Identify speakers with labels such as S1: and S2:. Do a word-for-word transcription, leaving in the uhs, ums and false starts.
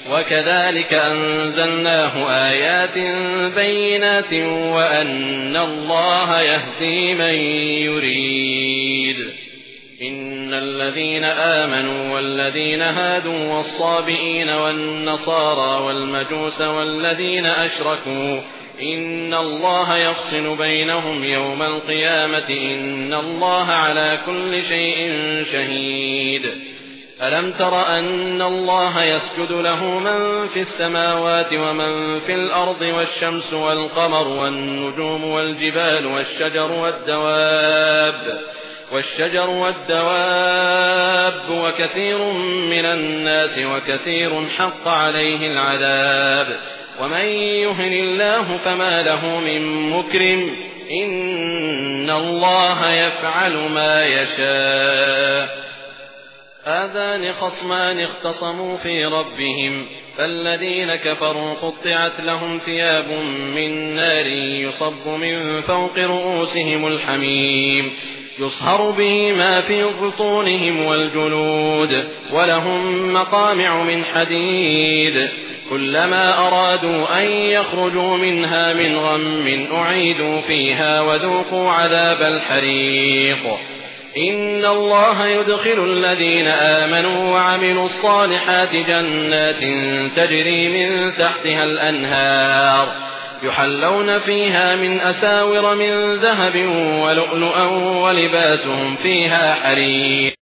S1: وكذلك أنزلناه آيات بينات وأن الله يهدي من يريد. إن الذين آمنوا والذين هادوا والصابئين والنصارى والمجوس والذين أشركوا إن الله يفصل بينهم يوم القيامة إن الله على كل شيء شهيد. ألم تر أن الله يسجد له من في السماوات ومن في الأرض والشمس والقمر والنجوم والجبال والشجر والدواب والشجر والدواب وكثير من الناس وكثير حق عليه العذاب ومن يهن الله فما له من مكرم إن الله يفعل ما يشاء. هذان خصمان اختصموا في ربهم فالذين كفروا قطعت لهم ثياب من نار يصب من فوق رؤوسهم الحميم يصهر به ما في بطونهم والجلود ولهم مقامع من حديد كلما أرادوا أن يخرجوا منها من غم أعيدوا فيها وذوقوا عذاب الحريق. إن الله يدخل الذين آمنوا وعملوا الصالحات جنات تجري من تحتها الأنهار يحلون فيها من أساور من ذهب ولؤلؤا ولباسهم فيها حرير.